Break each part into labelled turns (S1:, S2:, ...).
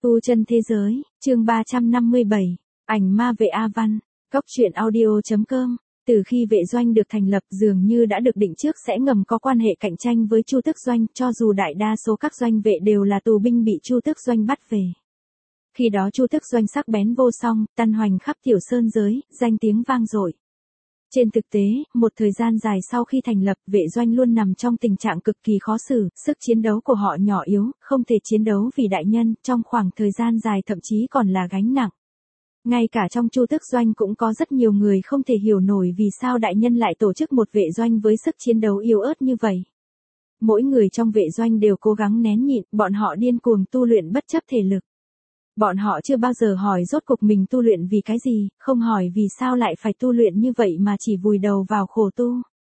S1: Tu chân thế giới, chương 357, ảnh ma vệ A Văn, Cốc truyện audio.com. Từ khi vệ doanh được thành lập dường như đã được định trước sẽ ngầm có quan hệ cạnh tranh với Chu Tước Doanh, cho dù đại đa số các doanh vệ đều là tù binh bị Chu Tước Doanh bắt về. Khi đó Chu Tước Doanh sắc bén vô song, tăn hoành khắp tiểu sơn giới, danh tiếng vang dội. Trên thực tế, một thời gian dài sau khi thành lập, vệ doanh luôn nằm trong tình trạng cực kỳ khó xử, sức chiến đấu của họ nhỏ yếu, không thể chiến đấu vì đại nhân, trong khoảng thời gian dài thậm chí còn là gánh nặng. Ngay cả trong Chu Tước Doanh cũng có rất nhiều người không thể hiểu nổi vì sao đại nhân lại tổ chức một vệ doanh với sức chiến đấu yếu ớt như vậy. Mỗi người trong vệ doanh đều cố gắng nén nhịn, bọn họ điên cuồng tu luyện bất chấp thể lực. Bọn họ chưa bao giờ hỏi rốt cuộc mình tu luyện vì cái gì, không hỏi vì sao lại phải tu luyện như vậy mà chỉ vùi đầu vào khổ tu.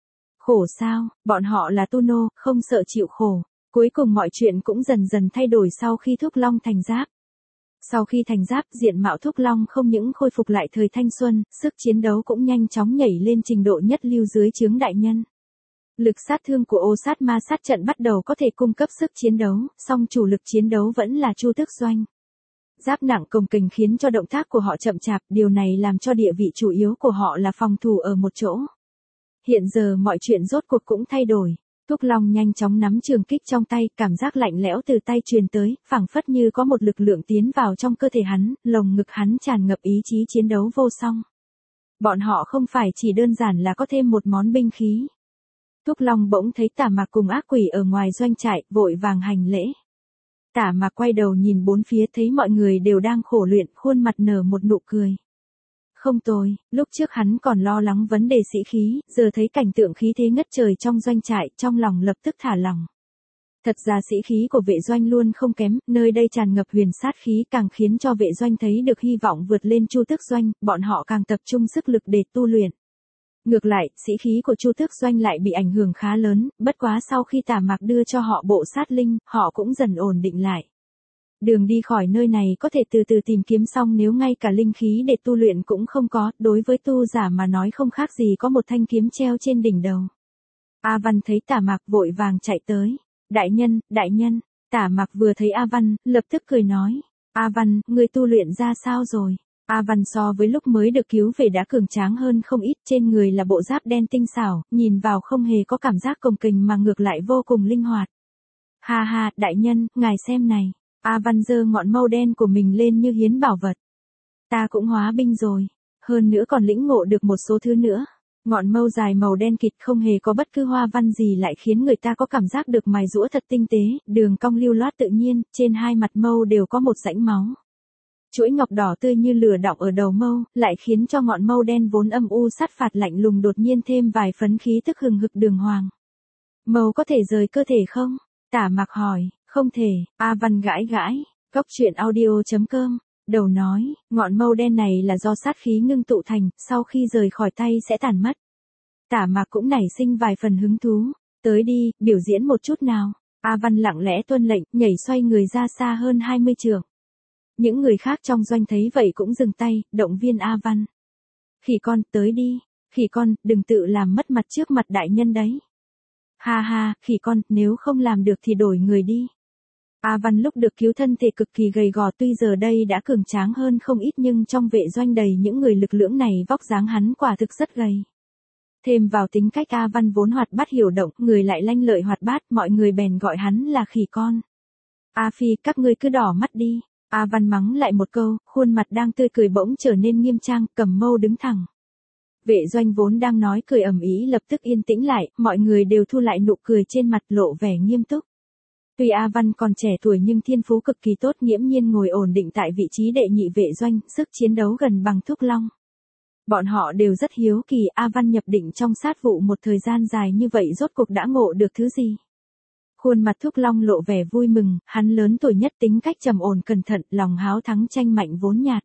S1: Khổ sao, bọn họ là tu nô, không sợ chịu khổ. Cuối cùng mọi chuyện cũng dần dần thay đổi sau khi Thúc Long thành giáp. Sau khi thành giáp, diện mạo Thúc Long không những khôi phục lại thời thanh xuân, sức chiến đấu cũng nhanh chóng nhảy lên trình độ nhất lưu dưới trướng đại nhân. Lực sát thương của ô sát ma sát trận bắt đầu có thể cung cấp sức chiến đấu, song chủ lực chiến đấu vẫn là Chu Tước Doanh. Giáp nặng cồng kềnh khiến cho động tác của họ chậm chạp, điều này làm cho địa vị chủ yếu của họ là phòng thủ ở một chỗ. Hiện giờ mọi chuyện rốt cuộc cũng thay đổi. Thúc Long nhanh chóng nắm trường kích trong tay, cảm giác lạnh lẽo từ tay truyền tới, phảng phất như có một lực lượng tiến vào trong cơ thể hắn, lồng ngực hắn tràn ngập ý chí chiến đấu vô song. Bọn họ không phải chỉ đơn giản là có thêm một món binh khí. Thúc Long bỗng thấy Tả Mạc cùng ác quỷ ở ngoài doanh trại, vội vàng hành lễ. Tả Mạc quay đầu nhìn bốn phía thấy mọi người đều đang khổ luyện, khuôn mặt nở một nụ cười. Không tồi, lúc trước hắn còn lo lắng vấn đề sĩ khí, giờ thấy cảnh tượng khí thế ngất trời trong doanh trại, trong lòng lập tức thả lỏng. Thật ra sĩ khí của vệ doanh luôn không kém, nơi đây tràn ngập huyền sát khí càng khiến cho vệ doanh thấy được hy vọng vượt lên Chu Tước Doanh, bọn họ càng tập trung sức lực để tu luyện. Ngược lại, sĩ khí của Chu Tước Doanh lại bị ảnh hưởng khá lớn, bất quá sau khi Tả Mạc đưa cho họ bộ sát linh, họ cũng dần ổn định lại. Đường đi khỏi nơi này có thể từ từ tìm kiếm xong nếu ngay cả linh khí để tu luyện cũng không có, đối với tu giả mà nói không khác gì có một thanh kiếm treo trên đỉnh đầu. A Văn thấy Tả Mạc vội vàng chạy tới. Đại nhân, Tả Mạc vừa thấy A Văn, lập tức cười nói. A Văn, người tu luyện ra sao rồi? A Văn so với lúc mới được cứu về đã cường tráng hơn không ít, trên người là bộ giáp đen tinh xảo, nhìn vào không hề có cảm giác cồng kềnh mà ngược lại vô cùng linh hoạt. Ha ha, đại nhân, ngài xem này. A Văn giơ ngọn mâu đen của mình lên như hiến bảo vật. Ta cũng hóa binh rồi, hơn nữa còn lĩnh ngộ được một số thứ nữa. Ngọn mâu dài màu đen kịt không hề có bất cứ hoa văn gì lại khiến người ta có cảm giác được mài giũa thật tinh tế, đường cong lưu loát tự nhiên, trên hai mặt mâu đều có một rãnh máu. Chuỗi ngọc đỏ tươi như lửa đọng ở đầu mâu, lại khiến cho ngọn mâu đen vốn âm u sát phạt lạnh lùng đột nhiên thêm vài phấn khí tức hừng hực đường hoàng. Mâu có thể rời cơ thể không? Tả Mạc hỏi. Không thể, A Văn gãi. Cốc truyện audio.com. Đầu nói, ngọn mâu đen này là do sát khí ngưng tụ thành, sau khi rời khỏi tay sẽ tàn mất. Tả Mạc cũng nảy sinh vài phần hứng thú. Tới đi, biểu diễn một chút nào. A Văn lặng lẽ tuân lệnh, nhảy xoay người ra xa hơn 20 trượng. Những người khác trong doanh thấy vậy cũng dừng tay, động viên A Văn. Khỉ con, tới đi. Khỉ con, đừng tự làm mất mặt trước mặt đại nhân đấy. Ha ha, khỉ con, nếu không làm được thì đổi người đi. A Văn lúc được cứu thân thể cực kỳ gầy gò, tuy giờ đây đã cường tráng hơn không ít nhưng trong vệ doanh đầy những người lực lưỡng này vóc dáng hắn quả thực rất gầy. Thêm vào tính cách A Văn vốn hoạt bát hiểu động, người lại lanh lợi hoạt bát, mọi người bèn gọi hắn là khỉ con. A Phi, các ngươi cứ đỏ mắt đi. A Văn mắng lại một câu, khuôn mặt đang tươi cười bỗng trở nên nghiêm trang, cầm mâu đứng thẳng. Vệ doanh vốn đang nói cười ầm ĩ lập tức yên tĩnh lại, mọi người đều thu lại nụ cười trên mặt lộ vẻ nghiêm túc. Tuy A Văn còn trẻ tuổi nhưng thiên phú cực kỳ tốt, nghiễm nhiên ngồi ổn định tại vị trí đệ nhị vệ doanh, sức chiến đấu gần bằng Thúc Long. Bọn họ đều rất hiếu kỳ A Văn nhập định trong sát vụ một thời gian dài như vậy rốt cuộc đã ngộ được thứ gì. Khuôn mặt Thúc Long lộ vẻ vui mừng, hắn lớn tuổi nhất tính cách trầm ổn cẩn thận, lòng háo thắng tranh mạnh vốn nhạt.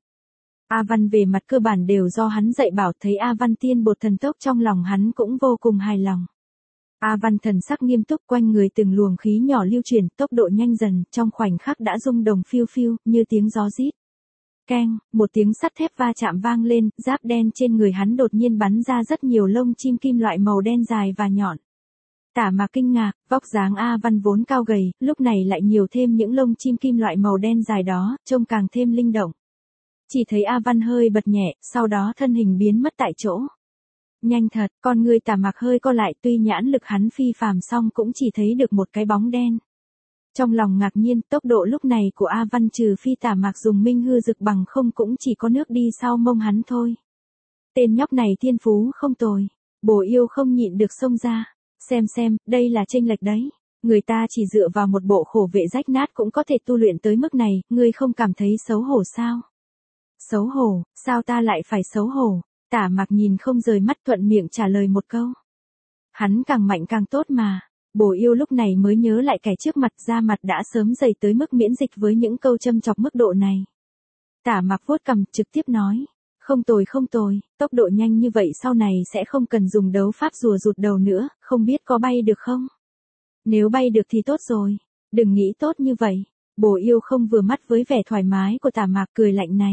S1: A Văn về mặt cơ bản đều do hắn dạy bảo, thấy A Văn tiên bột thần tốc trong lòng hắn cũng vô cùng hài lòng. A Văn thần sắc nghiêm túc, quanh người từng luồng khí nhỏ lưu chuyển, tốc độ nhanh dần, trong khoảnh khắc đã rung động phiêu phiêu, như tiếng gió rít. Keng, một tiếng sắt thép va chạm vang lên, giáp đen trên người hắn đột nhiên bắn ra rất nhiều lông chim kim loại màu đen dài và nhọn. Tả Mạc kinh ngạc, vóc dáng A Văn vốn cao gầy, lúc này lại nhiều thêm những lông chim kim loại màu đen dài đó, trông càng thêm linh động. Chỉ thấy A Văn hơi bật nhẹ, sau đó thân hình biến mất tại chỗ. Nhanh thật, con người Tả Mạc hơi co lại, tuy nhãn lực hắn phi phàm song cũng chỉ thấy được một cái bóng đen. Trong lòng ngạc nhiên, tốc độ lúc này của A Văn trừ phi Tả Mạc dùng minh hư dực bằng không cũng chỉ có nước đi sau mông hắn thôi. Tên nhóc này thiên phú không tồi. Bồ Yêu không nhịn được xông ra. Xem, đây là chênh lệch đấy. Người ta chỉ dựa vào một bộ khổ vệ rách nát cũng có thể tu luyện tới mức này, ngươi không cảm thấy xấu hổ sao? Xấu hổ, sao ta lại phải xấu hổ? Tả Mạc nhìn không rời mắt thuận miệng trả lời một câu. Hắn càng mạnh càng tốt mà. Bồ Yêu lúc này mới nhớ lại kẻ trước mặt, da mặt đã sớm dày tới mức miễn dịch với những câu châm chọc mức độ này. Tả Mạc vuốt cằm trực tiếp nói. Không tồi, tốc độ nhanh như vậy sau này sẽ không cần dùng đấu pháp rùa rụt đầu nữa, không biết có bay được không? Nếu bay được thì tốt rồi, đừng nghĩ tốt như vậy. Bồ Yêu không vừa mắt với vẻ thoải mái của Tả Mạc, cười lạnh này.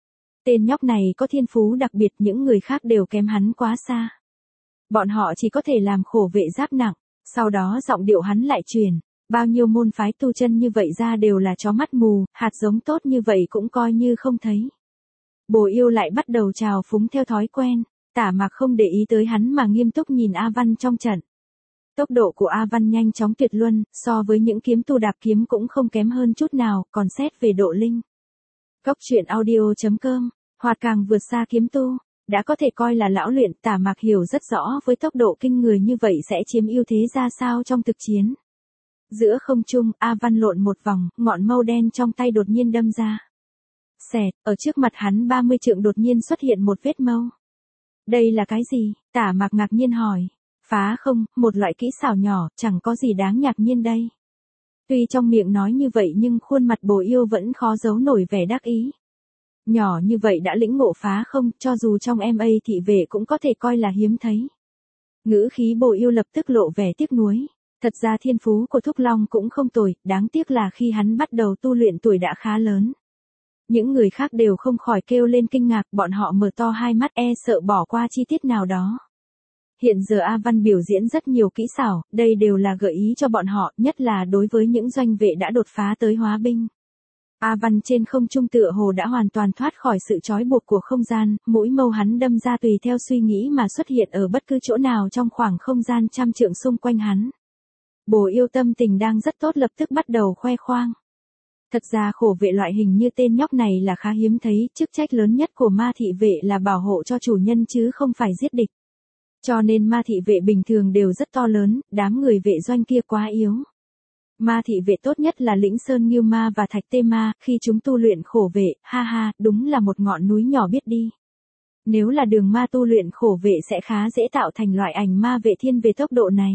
S1: Tên nhóc này có thiên phú đặc biệt, những người khác đều kém hắn quá xa. Bọn họ chỉ có thể làm khổ vệ giáp nặng, sau đó giọng điệu hắn lại truyền. Bao nhiêu môn phái tu chân như vậy ra đều là chó mắt mù, hạt giống tốt như vậy cũng coi như không thấy. Bồ Yêu lại bắt đầu trào phúng theo thói quen, Tả Mạc không để ý tới hắn mà nghiêm túc nhìn A Văn trong trận. Tốc độ của A Văn nhanh chóng tuyệt luân, so với những kiếm tu đạp kiếm cũng không kém hơn chút nào, còn xét về độ linh. Cốc truyện audio.com, hoạt càng vượt xa kiếm tu, đã có thể coi là lão luyện. Tả Mạc hiểu rất rõ với tốc độ kinh người như vậy sẽ chiếm ưu thế ra sao trong thực chiến. Giữa không trung, A Văn lộn một vòng, ngọn mâu đen trong tay đột nhiên đâm ra. Xẹt, ở trước mặt hắn 30 trượng đột nhiên xuất hiện một vết mâu. Đây là cái gì? Tả Mạc ngạc nhiên hỏi. Phá không, một loại kỹ xảo nhỏ, chẳng có gì đáng ngạc nhiên đây. Tuy trong miệng nói như vậy nhưng khuôn mặt Bồ Yêu vẫn khó giấu nổi vẻ đắc ý. Nhỏ như vậy đã lĩnh ngộ phá không, cho dù trong MA thị vệ cũng có thể coi là hiếm thấy. Ngữ khí Bồ Yêu lập tức lộ vẻ tiếc nuối. Thật ra thiên phú của Thúc Long cũng không tồi, đáng tiếc là khi hắn bắt đầu tu luyện tuổi đã khá lớn. Những người khác đều không khỏi kêu lên kinh ngạc, bọn họ mở to hai mắt sợ bỏ qua chi tiết nào đó. Hiện giờ A Văn biểu diễn rất nhiều kỹ xảo, đây đều là gợi ý cho bọn họ, nhất là đối với những doanh vệ đã đột phá tới hóa binh. A Văn trên không trung tựa hồ đã hoàn toàn thoát khỏi sự trói buộc của không gian, mũi mâu hắn đâm ra tùy theo suy nghĩ mà xuất hiện ở bất cứ chỗ nào trong khoảng không gian trăm trượng xung quanh hắn. Bồ Yêu tâm tình đang rất tốt lập tức bắt đầu khoe khoang. Thật ra khổ vệ loại hình như tên nhóc này là khá hiếm thấy, chức trách lớn nhất của ma thị vệ là bảo hộ cho chủ nhân chứ không phải giết địch. Cho nên ma thị vệ bình thường đều rất to lớn, đám người vệ doanh kia quá yếu. Ma thị vệ tốt nhất là Lĩnh Sơn Ngưu Ma và Thạch Tê Ma, khi chúng tu luyện khổ vệ, đúng là một ngọn núi nhỏ biết đi. Nếu là đường ma tu luyện khổ vệ sẽ khá dễ tạo thành loại ảnh ma vệ thiên về tốc độ này.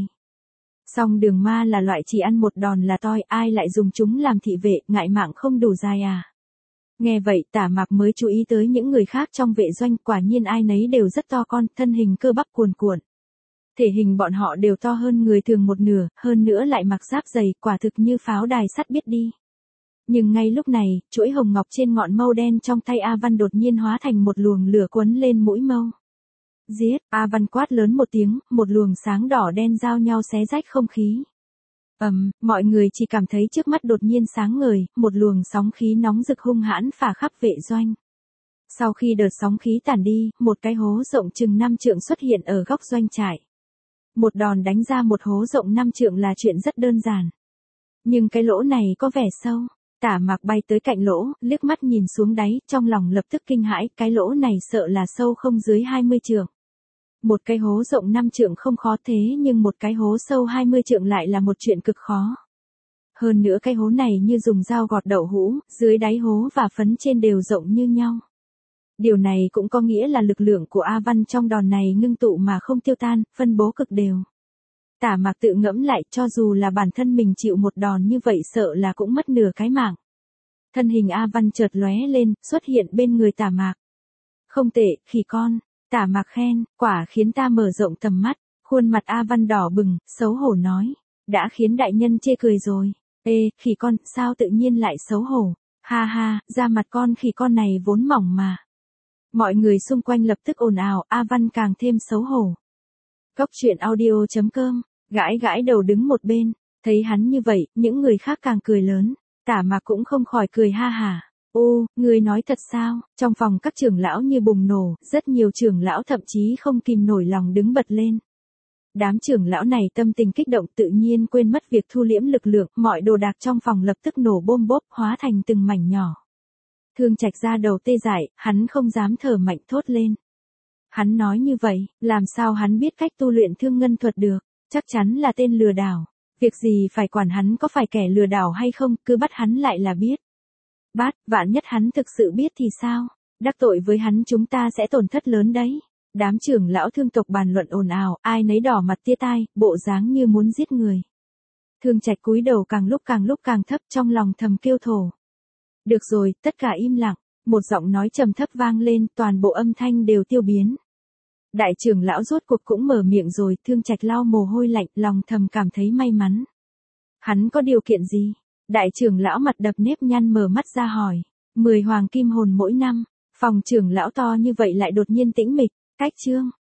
S1: Song đường ma là loại chỉ ăn một đòn là toi, ai lại dùng chúng làm thị vệ, ngại mạng không đủ dài à. Nghe vậy Tả Mạc mới chú ý tới những người khác trong vệ doanh, quả nhiên ai nấy đều rất to con, thân hình cơ bắp cuồn cuộn. Thể hình bọn họ đều to hơn người thường một nửa, hơn nữa lại mặc giáp dày, quả thực như pháo đài sắt biết đi. Nhưng ngay lúc này, chuỗi hồng ngọc trên ngọn mâu đen trong tay A Văn đột nhiên hóa thành một luồng lửa quấn lên mũi mâu. Giết, A Văn quát lớn một tiếng, một luồng sáng đỏ đen giao nhau xé rách không khí. Mọi người chỉ cảm thấy trước mắt đột nhiên sáng ngời, một luồng sóng khí nóng rực hung hãn phả khắp vệ doanh. Sau khi đợt sóng khí tản đi, một cái hố rộng chừng 5 trượng xuất hiện ở góc doanh trại. Một đòn đánh ra một hố rộng 5 trượng là chuyện rất đơn giản. Nhưng cái lỗ này có vẻ sâu. Tả Mạc bay tới cạnh lỗ, liếc mắt nhìn xuống đáy, trong lòng lập tức kinh hãi, cái lỗ này sợ là sâu không dưới 20 trượng. Một cái hố rộng 5 trượng không khó thế nhưng một cái hố sâu 20 trượng lại là một chuyện cực khó. Hơn nữa cái hố này như dùng dao gọt đậu hũ, dưới đáy hố và phấn trên đều rộng như nhau. Điều này cũng có nghĩa là lực lượng của A Văn trong đòn này ngưng tụ mà không tiêu tan, phân bố cực đều. Tả Mạc tự ngẫm lại, cho dù là bản thân mình chịu một đòn như vậy sợ là cũng mất nửa cái mạng. Thân hình A Văn chợt lóe lên, xuất hiện bên người Tả Mạc. Không tệ, khỉ con. Tả Mạc khen, quả khiến ta mở rộng tầm mắt. Khuôn mặt A Văn đỏ bừng, xấu hổ nói. Đã khiến đại nhân chê cười rồi. Ê, khỉ con, sao tự nhiên lại xấu hổ? Da mặt con khỉ con này vốn mỏng mà. Mọi người xung quanh lập tức ồn ào, A Văn càng thêm xấu hổ. Cốc truyện audio.com Gãi gãi đầu đứng một bên, thấy hắn như vậy, những người khác càng cười lớn, Tả Mạc cũng không khỏi cười ha hả. Ô, ngươi nói thật sao? Trong phòng các trưởng lão như bùng nổ, rất nhiều trưởng lão thậm chí không kìm nổi lòng đứng bật lên. Đám trưởng lão này tâm tình kích động tự nhiên quên mất việc thu liễm lực lượng, mọi đồ đạc trong phòng lập tức nổ bôm bốp, hóa thành từng mảnh nhỏ. Thương Trạch ra đầu tê dại, hắn không dám thở mạnh thốt lên. Hắn nói như vậy, làm sao hắn biết cách tu luyện thương ngân thuật được, chắc chắn là tên lừa đảo. Việc gì phải quản hắn có phải kẻ lừa đảo hay không, cứ bắt hắn lại là biết. Bát, vạn nhất hắn thực sự biết thì sao? Đắc tội với hắn chúng ta sẽ tổn thất lớn đấy. Đám trưởng lão thương tộc bàn luận ồn ào, ai nấy đỏ mặt tia tai, bộ dáng như muốn giết người. Thương Trạch cúi đầu càng lúc càng thấp, trong lòng thầm kêu thổ. Được rồi, tất cả im lặng, một giọng nói trầm thấp vang lên, toàn bộ âm thanh đều tiêu biến. Đại trưởng lão rốt cuộc cũng mở miệng rồi, Thương Trạch lau mồ hôi lạnh, lòng thầm cảm thấy may mắn. Hắn có điều kiện gì? Đại trưởng lão mặt đập nếp nhăn mở mắt ra hỏi. 10 hoàng kim hồn mỗi năm, phòng trưởng lão to như vậy lại đột nhiên tĩnh mịch, cách chương.